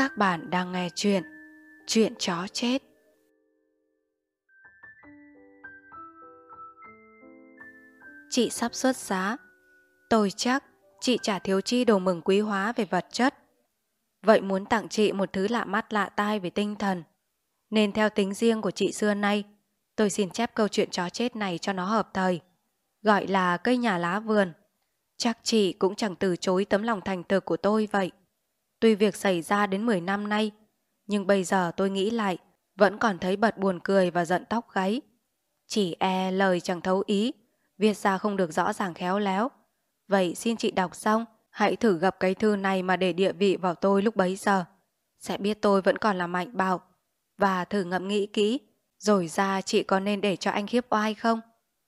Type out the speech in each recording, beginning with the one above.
Các bạn đang nghe chuyện chó chết. Chị sắp xuất giá. Tôi chắc chị chả thiếu chi đồ mừng quý hóa về vật chất. Vậy muốn tặng chị một thứ lạ mắt lạ tai về tinh thần. Nên theo tính riêng của chị xưa nay, tôi xin chép câu chuyện chó chết này cho nó hợp thời. Gọi là cây nhà lá vườn. Chắc chị cũng chẳng từ chối tấm lòng thành thực của tôi vậy. Tuy việc xảy ra đến 10 năm nay, nhưng bây giờ tôi nghĩ lại, vẫn còn thấy bật buồn cười và giận tóc gáy. Chỉ lời chẳng thấu ý, viết ra không được rõ ràng khéo léo. Vậy xin chị đọc xong, hãy thử gập cái thư này mà để địa vị vào tôi lúc bấy giờ. Sẽ biết tôi vẫn còn là mạnh bạo. Và thử ngẫm nghĩ kỹ, rồi ra chị có nên để cho anh khiếp oai không?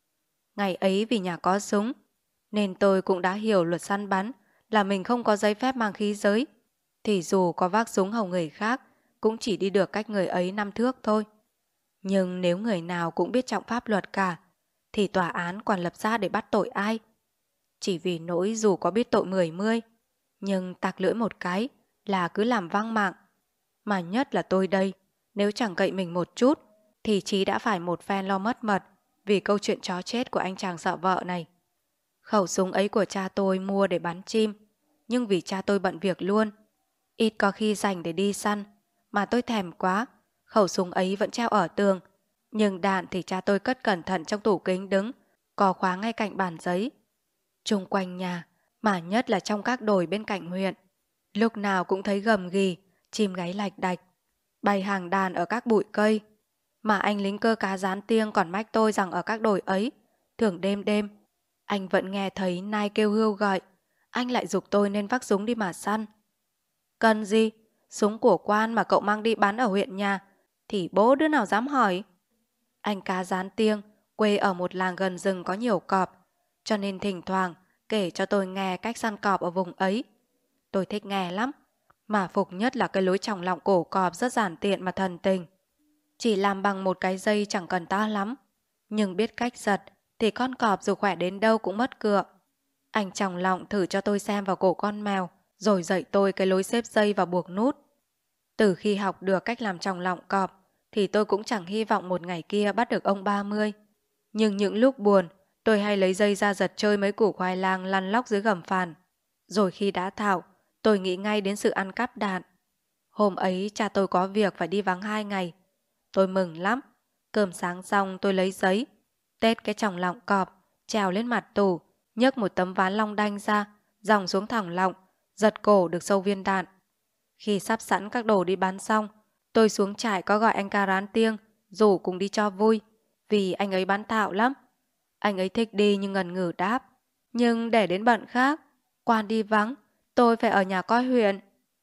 Ngày ấy vì nhà có súng, nên tôi cũng đã hiểu luật săn bắn là mình không có giấy phép mang khí giới. Thì dù có vác súng hầu người khác, cũng chỉ đi được cách người ấy 5 thước thôi. Nhưng nếu người nào cũng biết trọng pháp luật cả, thì tòa án còn lập ra để bắt tội ai? Chỉ vì nỗi dù có biết tội 10 mươi, nhưng tặc lưỡi một cái là cứ làm vang mạng. Mà nhất là tôi đây, nếu chẳng cậy mình một chút, thì chí đã phải một phen lo mất mật vì câu chuyện chó chết của anh chàng sợ vợ này. Khẩu súng ấy của cha tôi mua để bắn chim, nhưng vì cha tôi bận việc luôn, ít có khi rảnh để đi săn, mà tôi thèm quá. Khẩu súng ấy vẫn treo ở tường, nhưng đạn thì cha tôi cất cẩn thận trong tủ kính đứng, có khóa ngay cạnh bàn giấy. Chung quanh nhà, mà nhất là trong các đồi bên cạnh huyện, lúc nào cũng thấy gầm ghì, chim gáy lạch đạch, bay hàng đàn ở các bụi cây. Mà anh lính cơ cá rán tiêng còn mách tôi rằng ở các đồi ấy, thường đêm đêm, anh vẫn nghe thấy nai kêu hươu gọi. Anh lại giục tôi nên vác súng đi mà săn. Cần gì? Súng của quan mà cậu mang đi bắn ở huyện nhà, thì bố đứa nào dám hỏi? Anh cá rán tiêng, quê ở một làng gần rừng có nhiều cọp, cho nên thỉnh thoảng kể cho tôi nghe cách săn cọp ở vùng ấy. Tôi thích nghe lắm, mà phục nhất là cái lối chòng lọng cổ cọp rất giản tiện mà thần tình. Chỉ làm bằng một cái dây chẳng cần to lắm, nhưng biết cách giật thì con cọp dù khỏe đến đâu cũng mất cựa. Anh chòng lọng thử cho tôi xem vào cổ con mèo, rồi dạy tôi cái lối xếp dây và buộc nút. Từ khi học được cách làm chòng lọng cọp, thì tôi cũng chẳng hy vọng một ngày kia bắt được ông 30. Nhưng những lúc buồn, tôi hay lấy dây ra giật chơi mấy củ khoai lang lăn lóc dưới gầm phàn. Rồi khi đã thạo, tôi nghĩ ngay đến sự ăn cắp đạn. Hôm ấy cha tôi có việc phải đi vắng 2 ngày. Tôi mừng lắm. Cơm sáng xong tôi lấy giấy, tết cái chòng lọng cọp, trèo lên mặt tủ, nhấc một tấm ván long đanh ra, dòng xuống thẳng lọng, giật cổ được sâu viên đạn. Khi sắp sẵn các đồ đi bán xong, tôi xuống trại có gọi anh ca rán tiêng, rủ cùng đi cho vui, vì anh ấy bán thạo lắm. Anh ấy thích đi nhưng ngần ngừ đáp. Nhưng để đến bận khác, quan đi vắng, tôi phải ở nhà coi huyện.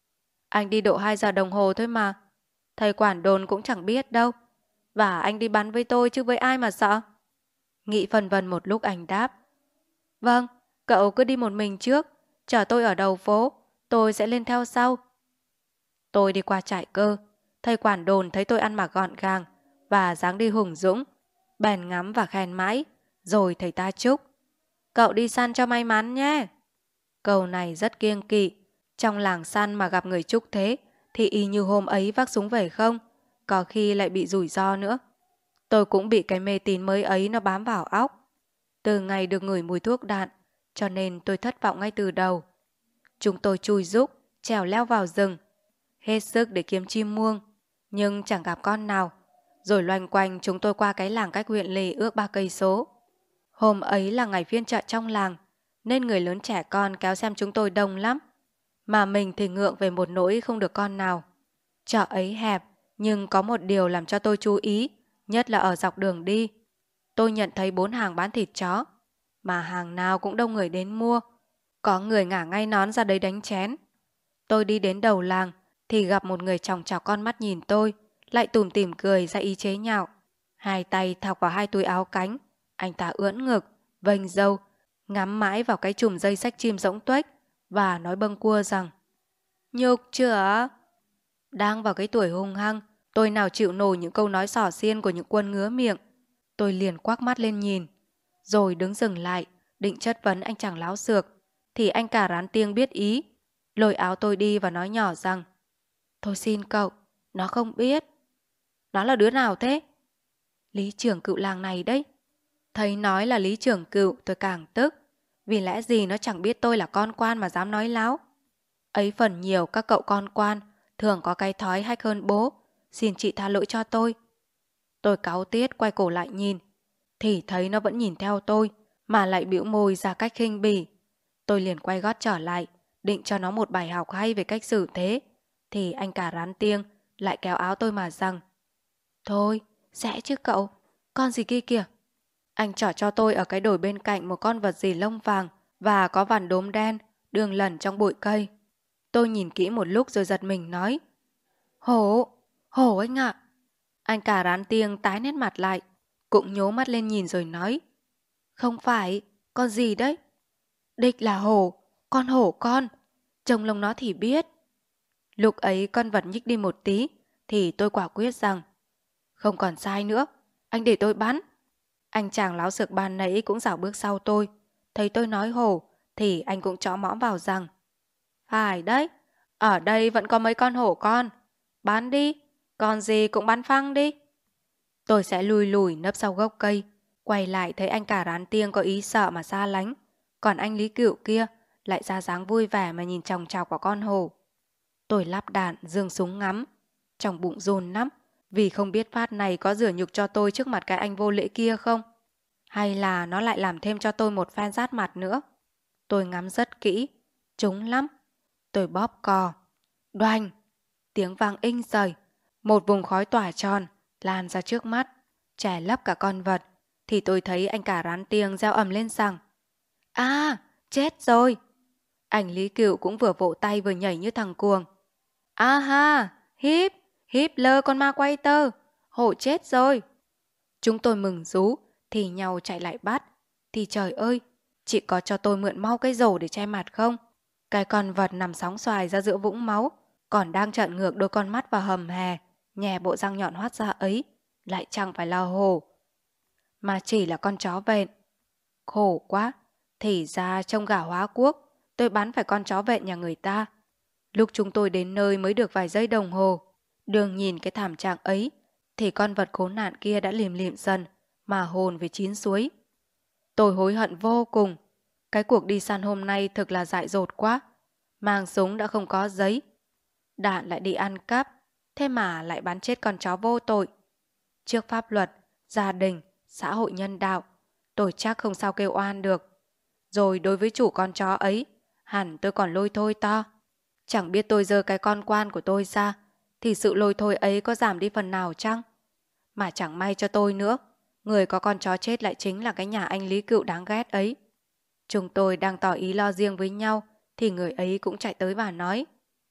Anh đi độ 2 giờ đồng hồ thôi mà. Thầy quản đồn cũng chẳng biết đâu. Và anh đi bắn với tôi chứ với ai mà sợ. Nghĩ phân vân một lúc anh đáp. Vâng, cậu cứ đi một mình trước, chở tôi ở đầu phố, tôi sẽ lên theo sau. Tôi đi qua trại cơ, thầy quản đồn thấy tôi ăn mặc gọn gàng và dáng đi hùng dũng, bèn ngắm và khen mãi, rồi thầy ta chúc. Cậu đi săn cho may mắn nhé. Câu này rất kiêng kỵ, trong làng săn mà gặp người chúc thế thì y như hôm ấy vác súng về không, có khi lại bị rủi ro nữa. Tôi cũng bị cái mê tín mới ấy nó bám vào óc. Từ ngày được ngửi mùi thuốc đạn, cho nên tôi thất vọng ngay từ đầu. Chúng tôi chui rúc, trèo leo vào rừng, hết sức để kiếm chim muông, nhưng chẳng gặp con nào. Rồi loanh quanh chúng tôi qua cái làng cách huyện lỵ ước 3 cây số. Hôm ấy là ngày phiên chợ trong làng, nên người lớn trẻ con kéo xem chúng tôi đông lắm. Mà mình thì ngượng về một nỗi không được con nào. Chợ ấy hẹp, nhưng có một điều làm cho tôi chú ý, nhất là ở dọc đường đi. Tôi nhận thấy 4 hàng bán thịt chó, mà hàng nào cũng đông người đến mua. Có người ngả ngay nón ra đấy đánh chén. Tôi đi đến đầu làng thì gặp một người chòng chọc con mắt nhìn tôi, lại tủm tỉm cười ra ý chế nhạo. Hai tay thọc vào 2 túi áo cánh, anh ta ưỡn ngực, vênh râu, ngắm mãi vào cái chùm dây xách chim rỗng tuếch và nói bâng quơ rằng: Nhục chưa? Đang vào cái tuổi hung hăng, tôi nào chịu nổi những câu nói xỏ xiên của những quân ngứa miệng. Tôi liền quắc mắt lên nhìn, rồi đứng dừng lại, định chất vấn anh chàng láo xược, thì anh cả rán tiêng biết ý, lôi áo tôi đi và nói nhỏ rằng: Thôi xin cậu, nó không biết. Nó là đứa nào thế? Lý trưởng cựu làng này đấy. Thấy nói là lý trưởng cựu tôi càng tức. Vì lẽ gì nó chẳng biết tôi là con quan mà dám nói láo. Ấy phần nhiều các cậu con quan thường có cái thói hách hơn bố. Xin chị tha lỗi cho tôi. Tôi cáu tiết quay cổ lại nhìn. Thì thấy nó vẫn nhìn theo tôi mà lại bĩu môi ra cách khinh bỉ. Tôi liền quay gót trở lại, định cho nó một bài học hay về cách xử thế. Thì anh cả rán tiêng lại kéo áo tôi mà rằng: Thôi, sẽ chứ cậu, con gì kia kìa. Anh trỏ cho tôi ở cái đồi bên cạnh một con vật gì lông vàng và có vằn đốm đen, đường lẩn trong bụi cây. Tôi nhìn kỹ một lúc rồi giật mình nói: Hổ, hổ anh ạ. Anh cả rán tiêng tái nét mặt lại, cũng nhố mắt lên nhìn rồi nói: Không phải, con gì đấy? Đích là hổ, con hổ con. Trông lông nó thì biết. Lúc ấy con vật nhích đi một tí thì tôi quả quyết rằng: Không còn sai nữa, anh để tôi bắn. Anh chàng láo xược ban nãy cũng dảo bước sau tôi. Thấy tôi nói hổ thì anh cũng chõ mõm vào rằng: Phải đấy, ở đây vẫn có mấy con hổ con. Bắn đi, còn gì cũng bắn phăng đi. Tôi sẽ lùi lùi nấp sau gốc cây. Quay lại thấy anh cả rán tiêng có ý sợ mà xa lánh. Còn anh Lý Cựu kia lại ra dáng vui vẻ mà nhìn chòng chọc vào con hổ. Tôi lắp đạn giương súng ngắm. Trong bụng rôn lắm, vì không biết phát này có rửa nhục cho tôi trước mặt cái anh vô lễ kia không? Hay là nó lại làm thêm cho tôi một phen rát mặt nữa? Tôi ngắm rất kỹ, trúng lắm. Tôi bóp cò. Đoành! Tiếng vang inh rời. Một vùng khói tỏa tròn, lan ra trước mắt, che lấp cả con vật. Thì tôi thấy anh cả rán tiêng reo ầm lên rằng: À, chết rồi! Anh Lý Cựu cũng vừa vỗ tay vừa nhảy như thằng cuồng. A ha, híp, híp lơ con ma quay tơ, hổ chết rồi. Chúng tôi mừng rú, thì nhau chạy lại bắt. Thì trời ơi, chị có cho tôi mượn mau cái rổ để che mặt không? Cái con vật nằm sóng xoài ra giữa vũng máu, còn đang trợn ngược đôi con mắt vào hầm hè, nhè bộ răng nhọn hoắt ra ấy, lại chẳng phải là hổ, mà chỉ là con chó vẹn. Khổ quá, thì ra trông gà hóa quốc, tôi bắn phải con chó vẹn nhà người ta. Lúc chúng tôi đến nơi mới được vài giây đồng hồ, đường nhìn cái thảm trạng ấy, thì con vật khốn nạn kia đã lìm lịm dần, mà hồn về chín suối. Tôi hối hận vô cùng. Cái cuộc đi săn hôm nay thực là dại dột quá. Mang súng đã không có giấy, đạn lại đi ăn cắp, thế mà lại bắn chết con chó vô tội. Trước pháp luật, gia đình, xã hội nhân đạo, tôi chắc không sao kêu oan được. Rồi đối với chủ con chó ấy, hẳn tôi còn lôi thôi to. Chẳng biết tôi giơ cái con quan của tôi ra, thì sự lôi thôi ấy có giảm đi phần nào chăng? Mà chẳng may cho tôi nữa, người có con chó chết lại chính là cái nhà anh Lý Cựu đáng ghét ấy. Chúng tôi đang tỏ ý lo riêng với nhau, thì người ấy cũng chạy tới và nói: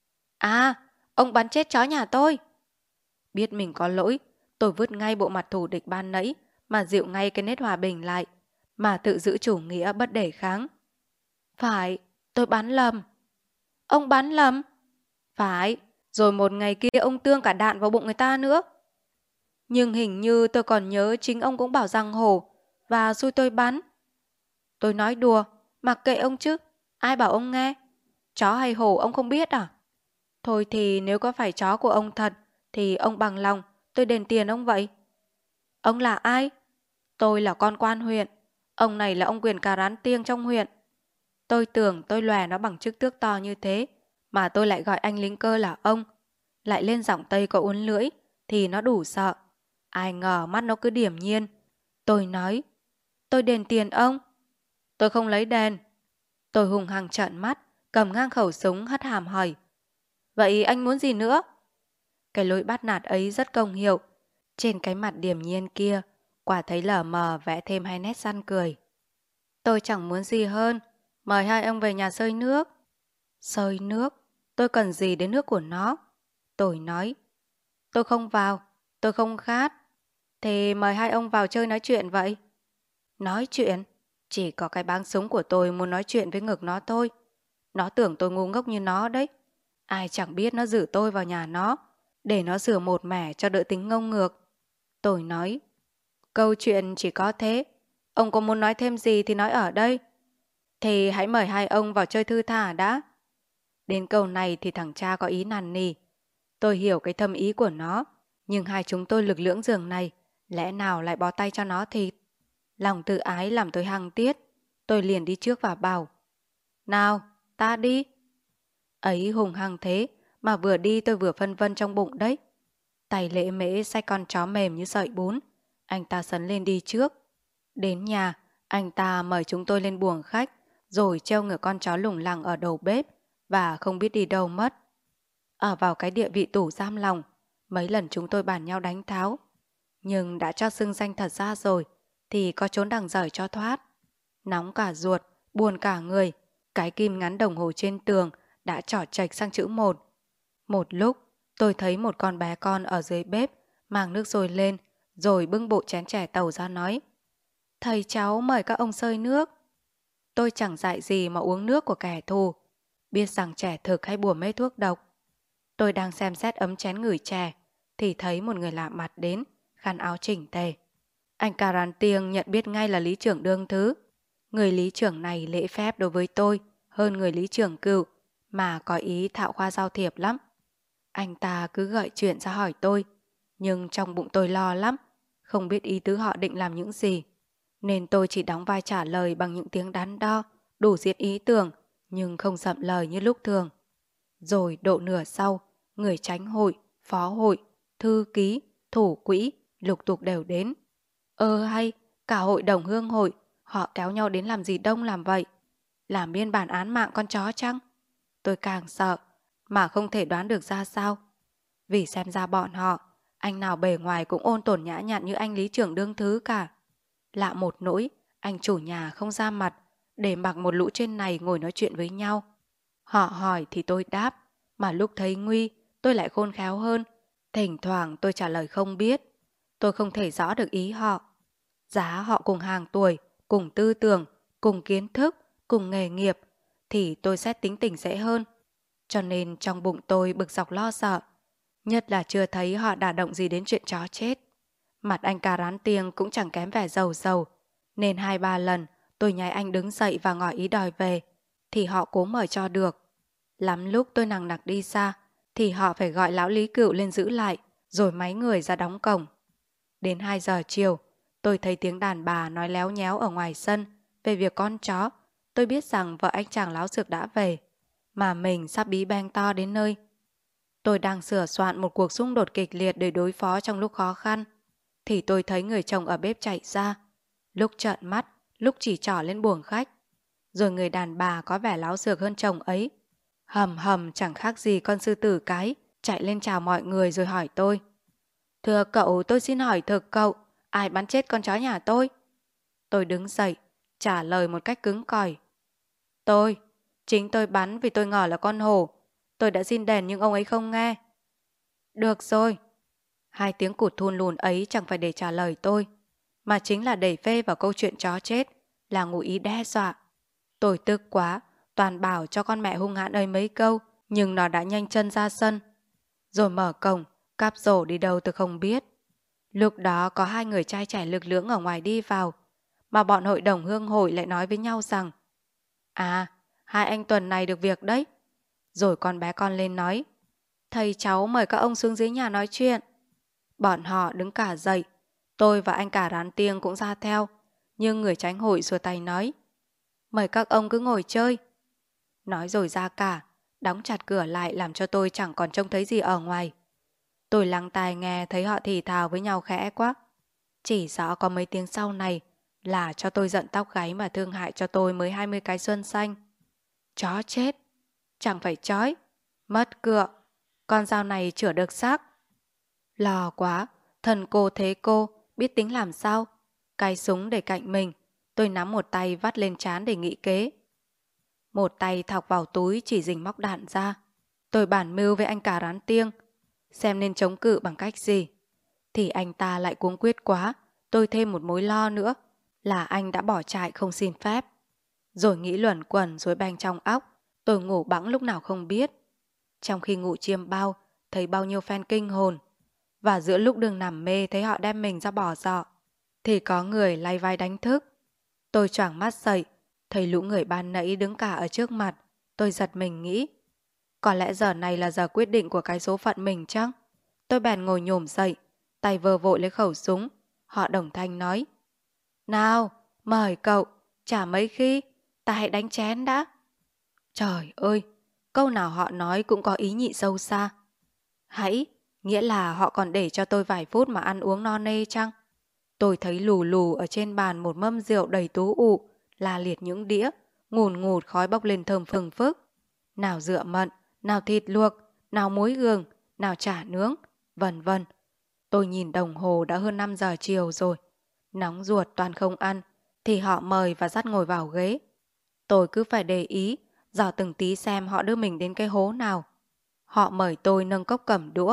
À, ông bắn chết chó nhà tôi. Biết mình có lỗi, tôi vứt ngay bộ mặt thù địch ban nãy, mà dịu ngay cái nét hòa bình lại, mà tự giữ chủ nghĩa bất đề kháng. Phải, tôi bắn lầm. Ông bắn lầm? Phải, rồi một ngày kia ông tương cả đạn vào bụng người ta nữa. Nhưng hình như tôi còn nhớ chính ông cũng bảo rằng hổ, và xui tôi bắn. Tôi nói đùa, mặc kệ ông chứ, ai bảo ông nghe? Chó hay hổ ông không biết à? Thôi thì nếu có phải chó của ông thật, thì ông bằng lòng, tôi đền tiền ông vậy. Ông là ai? Tôi là con quan huyện. Ông này là ông quyền cà rán tiêng trong huyện. Tôi tưởng tôi lòe nó bằng chức tước to như thế, mà tôi lại gọi anh lính cơ là ông. Lại lên giọng Tây có uốn lưỡi, thì nó đủ sợ. Ai ngờ mắt nó cứ điềm nhiên. Tôi nói: Tôi đền tiền ông. Tôi không lấy đền. Tôi hùng hăng trợn mắt, cầm ngang khẩu súng hất hàm hỏi: Vậy anh muốn gì nữa? Cái lối bắt nạt ấy rất công hiệu. Trên cái mặt điềm nhiên kia, quả thấy lờ mờ vẽ thêm hai nét săn cười. Tôi chẳng muốn gì hơn, mời hai ông về nhà xơi nước. Xơi nước? Tôi cần gì đến nước của nó? Tôi nói: Tôi không vào, tôi không khát. Thì mời hai ông vào chơi nói chuyện vậy. Nói chuyện? Chỉ có cái báng súng của tôi muốn nói chuyện với ngực nó thôi. Nó tưởng tôi ngu ngốc như nó đấy. Ai chẳng biết nó giữ tôi vào nhà nó, để nó sửa một mẻ cho đỡ tính ngông ngược. Tôi nói: Câu chuyện chỉ có thế. Ông có muốn nói thêm gì thì nói ở đây. Thì hãy mời hai ông vào chơi thư thả đã. Đến câu này thì thằng cha có ý nằn nỉ. Tôi hiểu cái thâm ý của nó, nhưng hai chúng tôi lực lưỡng giường này, lẽ nào lại bó tay cho nó thịt? Lòng tự ái làm tôi hăng tiết. Tôi liền đi trước và bảo, nào, ta đi. Ấy hùng hăng thế, mà vừa đi tôi vừa phân vân trong bụng đấy. Tay lễ mễ xách con chó mềm như sợi bún. Anh ta sấn lên đi trước. Đến nhà, anh ta mời chúng tôi lên buồng khách, rồi treo ngửa con chó lủng lẳng ở đầu bếp và không biết đi đâu mất. Ở vào cái địa vị tủ giam lòng, mấy lần chúng tôi bàn nhau đánh tháo. Nhưng đã cho xưng danh thật ra rồi, thì có trốn đằng giời cho thoát. Nóng cả ruột, buồn cả người, cái kim ngắn đồng hồ trên tường đã trỏ chệch sang chữ 1. Một lúc, tôi thấy một con bé con ở dưới bếp mang nước sôi lên, rồi bưng bộ chén chè tàu ra nói, thầy cháu mời các ông xơi nước. Tôi chẳng dại gì mà uống nước của kẻ thù, biết rằng trẻ thực hay bùa mê thuốc độc. Tôi đang xem xét ấm chén ngửi chè, thì thấy một người lạ mặt đến, khăn áo chỉnh tề. Anh Caran Tiêng nhận biết ngay là lý trưởng đương thứ. Người lý trưởng này lễ phép đối với tôi hơn người lý trưởng cựu, mà có ý thạo khoa giao thiệp lắm. Anh ta cứ gợi chuyện ra hỏi tôi, nhưng trong bụng tôi lo lắm, không biết ý tứ họ định làm những gì. Nên tôi chỉ đóng vai trả lời bằng những tiếng đắn đo, đủ diệt ý tưởng, nhưng không dậm lời như lúc thường. Rồi độ nửa sau, người chánh hội, phó hội, thư ký, thủ quỹ, lục tục đều đến. Hay, cả hội đồng hương hội, họ kéo nhau đến làm gì đông làm vậy? Làm biên bản án mạng con chó chăng? Tôi càng sợ, mà không thể đoán được ra sao. Vì xem ra bọn họ, anh nào bề ngoài cũng ôn tồn nhã nhặn như anh lý trưởng đương thứ cả. Lạ một nỗi, anh chủ nhà không ra mặt, để mặc một lũ trên này ngồi nói chuyện với nhau. Họ hỏi thì tôi đáp, mà lúc thấy nguy, tôi lại khôn khéo hơn. Thỉnh thoảng tôi trả lời không biết. Tôi không thể rõ được ý họ. Giá họ cùng hàng tuổi, cùng tư tưởng, cùng kiến thức, cùng nghề nghiệp, thì tôi sẽ tính tình dễ hơn. Cho nên trong bụng tôi bực dọc lo sợ. Nhất là chưa thấy họ đả động gì đến chuyện chó chết. Mặt anh Cà Rán Tiêng cũng chẳng kém vẻ giàu giàu. Nên 2-3 lần tôi nhái anh đứng dậy và ngỏ ý đòi về, thì họ cố mời cho được. Lắm lúc tôi nằng nặc đi xa, thì họ phải gọi lão lý cựu lên giữ lại, rồi máy người ra đóng cổng. Đến 2 giờ chiều, tôi thấy tiếng đàn bà nói léo nhéo ở ngoài sân về việc con chó. Tôi biết rằng vợ anh chàng láo xược đã về, mà mình sắp bí beng to đến nơi. Tôi đang sửa soạn một cuộc xung đột kịch liệt để đối phó trong lúc khó khăn, thì tôi thấy người chồng ở bếp chạy ra, lúc trợn mắt, lúc chỉ trỏ lên buồng khách. Rồi người đàn bà có vẻ láo xược hơn chồng ấy, hầm hầm chẳng khác gì con sư tử cái, chạy lên chào mọi người rồi hỏi tôi, thưa cậu, tôi xin hỏi thực cậu, ai bắn chết con chó nhà tôi? Tôi đứng dậy, trả lời một cách cứng cỏi, chính tôi bắn vì tôi ngờ là con hổ. Tôi đã xin đèn nhưng ông ấy không nghe. Được rồi. 2 tiếng cụt thun lùn ấy chẳng phải để trả lời tôi, mà chính là đẩy phê vào câu chuyện chó chết, là ngụ ý đe dọa. Tôi tức quá, toàn bảo cho con mẹ hung hãn ấy mấy câu, nhưng nó đã nhanh chân ra sân. Rồi mở cổng, cáp rổ đi đâu tôi không biết. Lúc đó có 2 người trai trẻ lực lưỡng ở ngoài đi vào, mà bọn hội đồng hương hội lại nói với nhau rằng, à, 2 anh tuần này được việc đấy. Rồi con bé con lên nói, thầy cháu mời các ông xuống dưới nhà nói chuyện. Bọn họ đứng cả dậy, tôi và anh cả Rán Tiêng cũng ra theo, nhưng người chánh hội xua tay nói, mời các ông cứ ngồi chơi. Nói rồi ra cả, đóng chặt cửa lại làm cho tôi chẳng còn trông thấy gì ở ngoài. Tôi lắng tai nghe thấy họ thì thào với nhau khẽ quá. Chỉ rõ có mấy tiếng sau này là cho tôi giận tóc gáy mà thương hại cho tôi mới 20 cái xuân xanh. Chó chết, chẳng phải chói, mất cựa, con dao này chữa được xác. Lò quá, thần cô thế cô, biết tính làm sao. Cái súng để cạnh mình, tôi nắm một tay vắt lên trán để nghĩ kế. Một tay thọc vào túi chỉ dình móc đạn ra. Tôi bản mưu với anh cả Rán Tiêng, xem nên chống cự bằng cách gì. Thì anh ta lại cuống quyết quá, tôi thêm một mối lo nữa, là anh đã bỏ chạy không xin phép. Rồi nghĩ luẩn quẩn rối beng trong óc, tôi ngủ bẵng lúc nào không biết. Trong khi ngủ chiêm bao, thấy bao nhiêu phen kinh hồn. Và giữa lúc đường nằm mê thấy họ đem mình ra bỏ dọ, thì có người lay vai đánh thức. Tôi choàng mắt dậy, thấy lũ người ban nãy đứng cả ở trước mặt. Tôi giật mình nghĩ, Có lẽ giờ này là giờ quyết định của cái số phận mình chăng? Tôi bèn ngồi nhổm dậy, tay vơ vội lấy khẩu súng. Họ đồng thanh nói: Nào, mời cậu, chả mấy khi, ta hãy đánh chén đã. Trời ơi, câu nào họ nói cũng có ý nhị sâu xa. Hãy, nghĩa là họ còn để cho tôi vài phút mà ăn uống no nê chăng? Tôi thấy lù lù ở trên bàn một mâm rượu đầy tú ụ, la liệt những đĩa, ngùn ngụt khói bốc lên thơm phừng phức. Nào rượu mận, nào thịt luộc, nào muối gừng, nào chả nướng, vân vân. Tôi nhìn đồng hồ đã hơn 5 giờ chiều rồi. Nóng ruột toàn không ăn, thì họ mời và dắt ngồi vào ghế. Tôi cứ phải để ý, dò từng tí xem họ đưa mình đến cái hố nào. Họ mời tôi nâng cốc cầm đũa.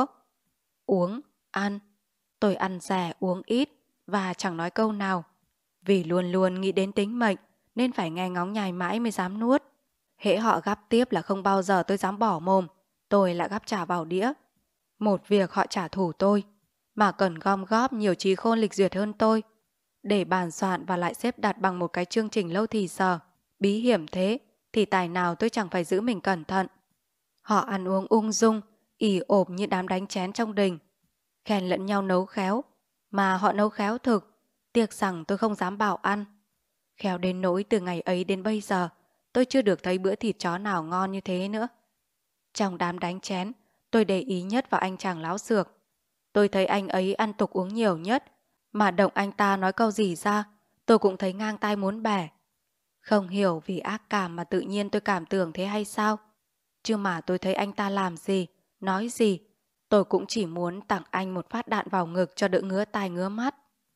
Uống, ăn. Tôi ăn rẻ uống ít và chẳng nói câu nào. Vì luôn luôn nghĩ đến tính mệnh nên phải nghe ngóng nhai mãi mới dám nuốt. Hễ họ gắp tiếp là không bao giờ tôi dám bỏ mồm. Tôi lại gắp trả vào đĩa. Một việc họ trả thù tôi, mà cần gom góp nhiều trí khôn lịch duyệt hơn tôi, để bàn soạn và lại xếp đặt bằng một cái chương trình lâu thì giờ, bí hiểm thế, thì tài nào tôi chẳng phải giữ mình cẩn thận. Họ ăn uống ung dung, ì ộp như đám đánh chén trong đình, khen lẫn nhau nấu khéo, mà họ nấu khéo thực, tiếc rằng tôi không dám bảo ăn. Khéo đến nỗi từ ngày ấy đến bây giờ, tôi chưa được thấy bữa thịt chó nào ngon như thế nữa. Trong đám đánh chén, tôi để ý nhất vào anh chàng láo xược. Tôi thấy anh ấy ăn tục uống nhiều nhất, mà động anh ta nói câu gì ra, tôi cũng thấy ngang tai muốn bẻ. Không hiểu vì ác cảm mà tự nhiên tôi cảm tưởng thế hay sao? Chứ mà tôi thấy anh ta làm gì, nói gì, tôi cũng chỉ muốn tặng anh một phát đạn vào ngực cho đỡ ngứa tai ngứa mắt.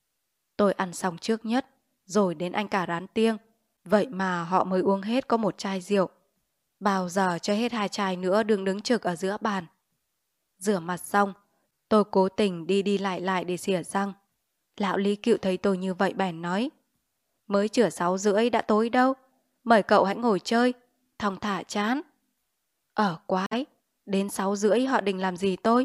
Tôi ăn xong trước nhất, rồi đến anh cả rán tiêng. Vậy mà họ mới uống hết có một chai rượu. Bao giờ cho hết 2 chai nữa đứng đứng trực ở giữa bàn. Rửa mặt xong, tôi cố tình đi đi lại để xỉa răng. Lão Lý Cựu thấy tôi như vậy bèn nói: Mới chửa 6:30 đã tối đâu, mời cậu hãy ngồi chơi, thong thả chán. Quái, đến 6:30 họ định làm gì tôi?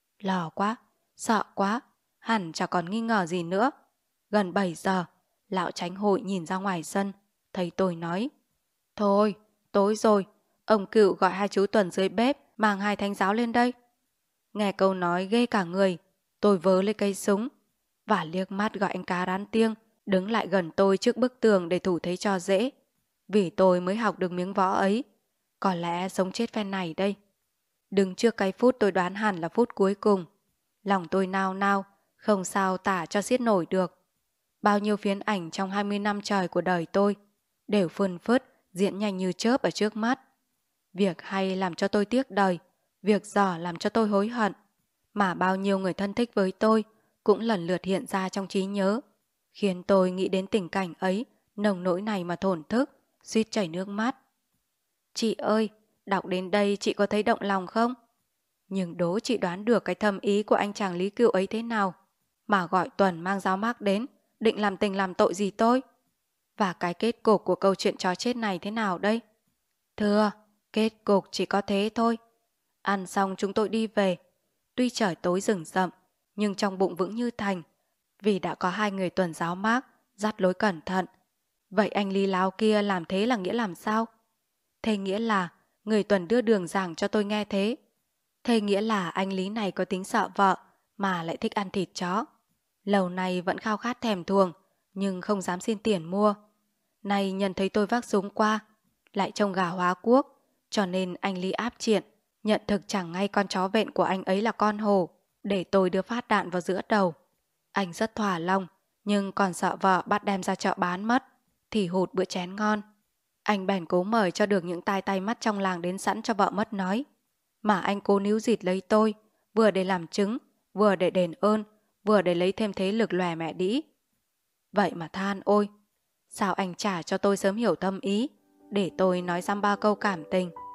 Lo quá, sợ quá, hẳn chả còn nghi ngờ gì nữa. Gần 7 giờ, lão chánh hội nhìn ra ngoài sân, thấy tôi nói: Thôi, tối rồi, ông Cựu gọi 2 chú Tuần dưới bếp mang 2 thánh giáo lên đây. Nghe câu nói ghê cả người, tôi vớ lấy cây súng và liếc mắt gọi anh cá rán tiêng đứng lại gần tôi trước bức tường để thủ thế cho dễ. Vì tôi mới học được miếng võ ấy, có lẽ sống chết phen này đây. Đứng trước cái phút tôi đoán hẳn là phút cuối cùng, lòng tôi nao nao, không sao tả cho xiết nổi được. Bao nhiêu phiến ảnh trong 20 năm trời của đời tôi đều phơn phớt diễn nhanh như chớp ở trước mắt. Việc hay làm cho tôi tiếc đời, việc dở làm cho tôi hối hận, mà bao nhiêu người thân thích với tôi cũng lần lượt hiện ra trong trí nhớ, khiến tôi nghĩ đến tình cảnh ấy nồng nỗi này mà thổn thức, suýt chảy nước mắt. Chị ơi, đọc đến đây chị có thấy động lòng không? Nhưng đố chị đoán được cái thâm ý của anh chàng Lý Cựu ấy thế nào, mà gọi Tuần mang giáo mác đến, định làm tình làm tội gì tôi? Và cái kết cục của câu chuyện chó chết này thế nào đây? Thưa, kết cục chỉ có thế thôi. Ăn xong chúng tôi đi về. Tuy trời tối rừng rậm, nhưng trong bụng vững như thành, vì đã có 2 người Tuần giáo mác dắt lối cẩn thận. Vậy anh Lý láo kia làm thế là nghĩa làm sao? Thế nghĩa là người Tuần đưa đường giảng cho tôi nghe thế. Thế nghĩa là anh Lý này có tính sợ vợ mà lại thích ăn thịt chó. Lâu nay vẫn khao khát thèm thuồng, nhưng không dám xin tiền mua. Nay nhận thấy tôi vác súng qua, lại trông gà hóa quốc, cho nên anh Lý áp triện, nhận thực chẳng ngay con chó vện của anh ấy là con hổ, để tôi đưa phát đạn vào giữa đầu. Anh rất thỏa lòng, nhưng còn sợ vợ bắt đem ra chợ bán mất, thì hụt bữa chén ngon. Anh bèn cố mời cho được những tai tay mắt trong làng đến sẵn cho vợ mất nói. Mà anh cố níu dịt lấy tôi, vừa để làm chứng, vừa để đền ơn, vừa để lấy thêm thế lực lòe mẹ đĩ. Vậy mà than ôi, sao anh trả cho tôi sớm hiểu tâm ý, để tôi nói dăm ba câu cảm tình.